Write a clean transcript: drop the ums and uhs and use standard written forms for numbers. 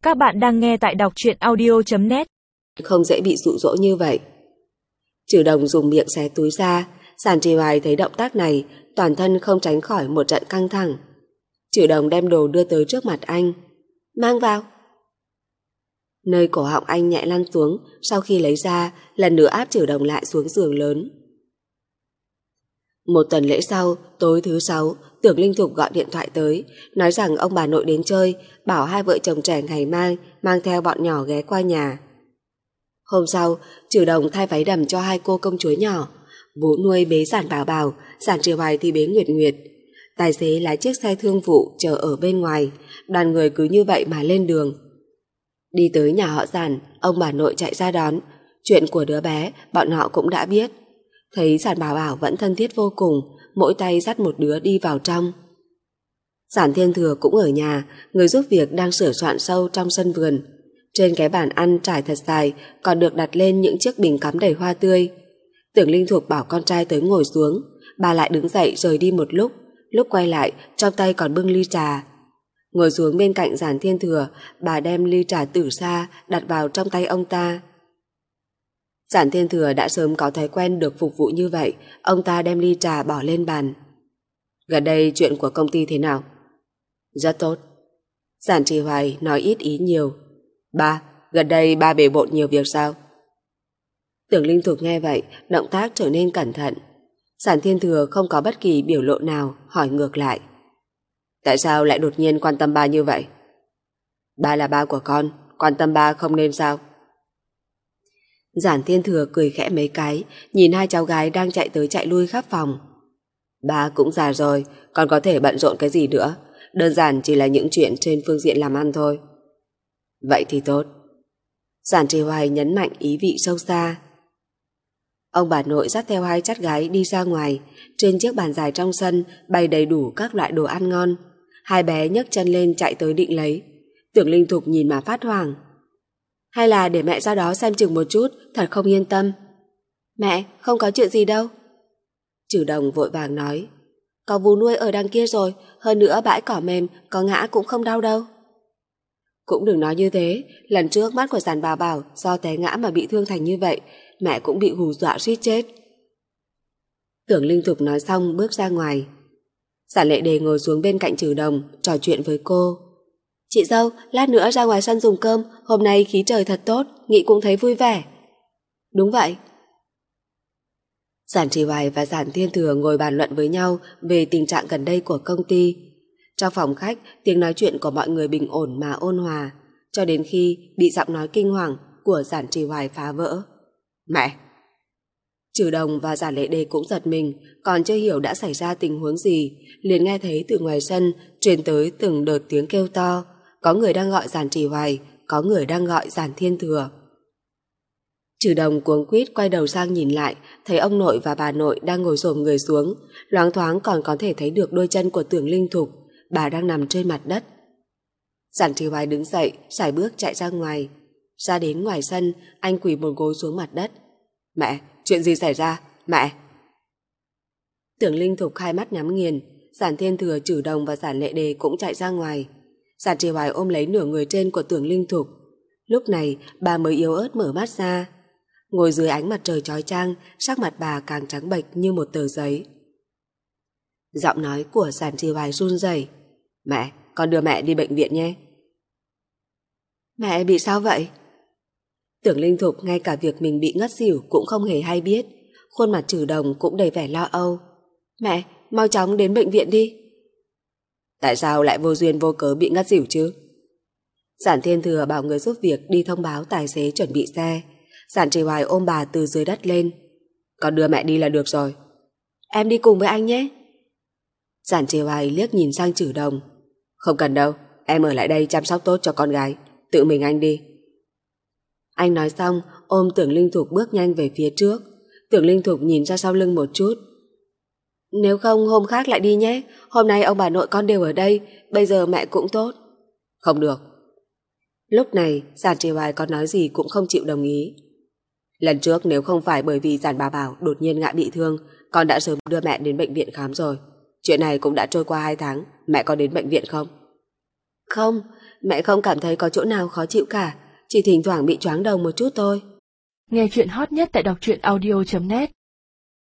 Các bạn đang nghe tại đọc truyện audio.net. Không dễ bị dụ dỗ như vậy. Trừ Đồng dùng miệng xé túi ra. Giản Trì Hoài thấy động tác này, toàn thân không tránh khỏi một trận căng thẳng. Trừ Đồng đem đồ đưa tới trước mặt anh. Mang vào. Nơi cổ họng anh nhẹ lăn xuống, sau khi lấy ra, lần nữa áp Trừ Đồng lại xuống giường lớn. Một tuần lễ sau, tối thứ 6, Tưởng Linh Thục gọi điện thoại tới, nói rằng ông bà nội đến chơi, bảo hai vợ chồng trẻ ngày mai mang theo bọn nhỏ ghé qua nhà. Hôm sau, Trừ Đồng thay váy đầm cho hai cô công chúa nhỏ. Vũ Nuôi bế Giản Bảo Bảo, Giản Trì Hoài thì bế Nguyệt Nguyệt. Tài xế lái chiếc xe thương vụ chờ ở bên ngoài, đoàn người cứ như vậy mà lên đường. Đi tới nhà họ Giản, ông bà nội chạy ra đón. Chuyện của đứa bé bọn họ cũng đã biết. Thấy Giản Bảo Bảo vẫn thân thiết vô cùng, mỗi tay dắt một đứa đi vào trong. Giản Thiên Thừa cũng ở nhà, người giúp việc đang sửa soạn sâu trong sân vườn. Trên cái bàn ăn trải thật dài còn được đặt lên những chiếc bình cắm đầy hoa tươi. Tưởng Linh Thục bảo con trai tới ngồi xuống, bà lại đứng dậy rời đi một lúc quay lại trong tay còn bưng ly trà. Ngồi xuống bên cạnh Giản Thiên Thừa, bà đem ly trà tử sa đặt vào trong tay ông ta. Giản Thiên Thừa đã sớm có thói quen được phục vụ như vậy, ông ta đem ly trà bỏ lên bàn. Gần đây chuyện của công ty thế nào? Rất tốt. Giản Trì Hoài nói ít ý nhiều. Ba, gần đây ba bề bộn nhiều việc sao? Tưởng Linh Thục nghe vậy, động tác trở nên cẩn thận. Giản Thiên Thừa không có bất kỳ biểu lộ nào, hỏi ngược lại. Tại sao lại đột nhiên quan tâm ba như vậy? Ba là ba của con, quan tâm ba không nên sao? Giản Thiên Thừa cười khẽ mấy cái, nhìn hai cháu gái đang chạy tới chạy lui khắp phòng. Ba cũng già rồi, còn có thể bận rộn cái gì nữa, đơn giản chỉ là những chuyện trên phương diện làm ăn thôi. Vậy thì tốt. Giản Trì Hoài nhấn mạnh ý vị sâu xa. Ông bà nội dắt theo hai chắt gái đi ra ngoài. Trên chiếc bàn dài trong sân bày đầy đủ các loại đồ ăn ngon. Hai bé nhấc chân lên chạy tới định lấy. Tưởng Linh Thục nhìn mà phát hoảng. Hay là để mẹ ra đó xem chừng một chút, thật không yên tâm. Mẹ, không có chuyện gì đâu. Trừ Đồng vội vàng nói. Có Vũ Nuôi ở đằng kia rồi, hơn nữa bãi cỏ mềm, có ngã cũng không đau đâu. Cũng đừng nói như thế, lần trước mắt của Giản Bảo Bảo do té ngã mà bị thương thành như vậy, mẹ cũng bị hù dọa suýt chết. Tưởng Linh Thục nói xong bước ra ngoài. Giản Lệ Đề ngồi xuống bên cạnh Trừ Đồng, trò chuyện với cô. Chị dâu, lát nữa ra ngoài sân dùng cơm, hôm nay khí trời thật tốt, Nghị cũng thấy vui vẻ. Đúng vậy. Giản Trì Hoài và Giản Thiên Thừa ngồi bàn luận với nhau về tình trạng gần đây của công ty. Trong phòng khách, tiếng nói chuyện của mọi người bình ổn mà ôn hòa, cho đến khi bị giọng nói kinh hoàng của Giản Trì Hoài phá vỡ. Mẹ! Trừ Đồng và Giản Lệ Đề cũng giật mình, còn chưa hiểu đã xảy ra tình huống gì, liền nghe thấy từ ngoài sân truyền tới từng đợt tiếng kêu to. Có người đang gọi Giản Trì Hoài, có người đang gọi Giản Thiên Thừa. Trừ Đồng cuống quýt quay đầu sang nhìn lại, thấy ông nội và bà nội đang ngồi xổm người xuống, loáng thoáng còn có thể thấy được đôi chân của Tưởng Linh Thục, bà đang nằm trên mặt đất. Giản Trì Hoài đứng dậy, sải bước chạy ra ngoài. Ra đến ngoài sân, anh quỳ một gối xuống mặt đất. Mẹ, chuyện gì xảy ra? Mẹ! Tưởng Linh Thục hai mắt nhắm nghiền, Giản Thiên Thừa, Trừ Đồng và Giản Lệ Đề cũng chạy ra ngoài. Giản Trì Hoài ôm lấy nửa người trên của Tưởng Linh Thục. Lúc này bà mới yếu ớt mở mắt ra. Ngồi dưới ánh mặt trời chói chang, sắc mặt bà càng trắng bệch như một tờ giấy. Giọng nói của Giản Trì Hoài run rẩy. Mẹ, con đưa mẹ đi bệnh viện nhé. Mẹ bị sao vậy? Tưởng Linh Thục ngay cả việc mình bị ngất xỉu cũng không hề hay biết. Khuôn mặt Trừ Đồng cũng đầy vẻ lo âu. Mẹ, mau chóng đến bệnh viện đi. Tại sao lại vô duyên vô cớ bị ngất xỉu chứ? Giản Thiên Thừa bảo người giúp việc đi thông báo tài xế chuẩn bị xe. Giản Trì Hoài ôm bà từ dưới đất lên. Con đưa mẹ đi là được rồi. Em đi cùng với anh nhé. Giản Trì Hoài liếc nhìn sang Trừ Đồng. Không cần đâu, em ở lại đây chăm sóc tốt cho con gái, tự mình anh đi. Anh nói xong ôm Tưởng Linh Thục bước nhanh về phía trước. Tưởng Linh Thục nhìn ra sau lưng một chút. Nếu không hôm khác lại đi nhé, hôm nay ông bà nội con đều ở đây, bây giờ mẹ cũng tốt. Không được. Lúc này Giản Trì Hoài còn nói gì cũng không chịu đồng ý. Lần trước nếu không phải bởi vì Giản Bảo Bảo đột nhiên ngã bị thương, con đã sớm đưa mẹ đến bệnh viện khám rồi. Chuyện này cũng đã trôi qua 2 tháng, mẹ có đến bệnh viện không? Không, Mẹ không cảm thấy có chỗ nào khó chịu cả, chỉ thỉnh thoảng bị choáng đầu một chút thôi. Nghe chuyện hot nhất tại đọc truyện audio.net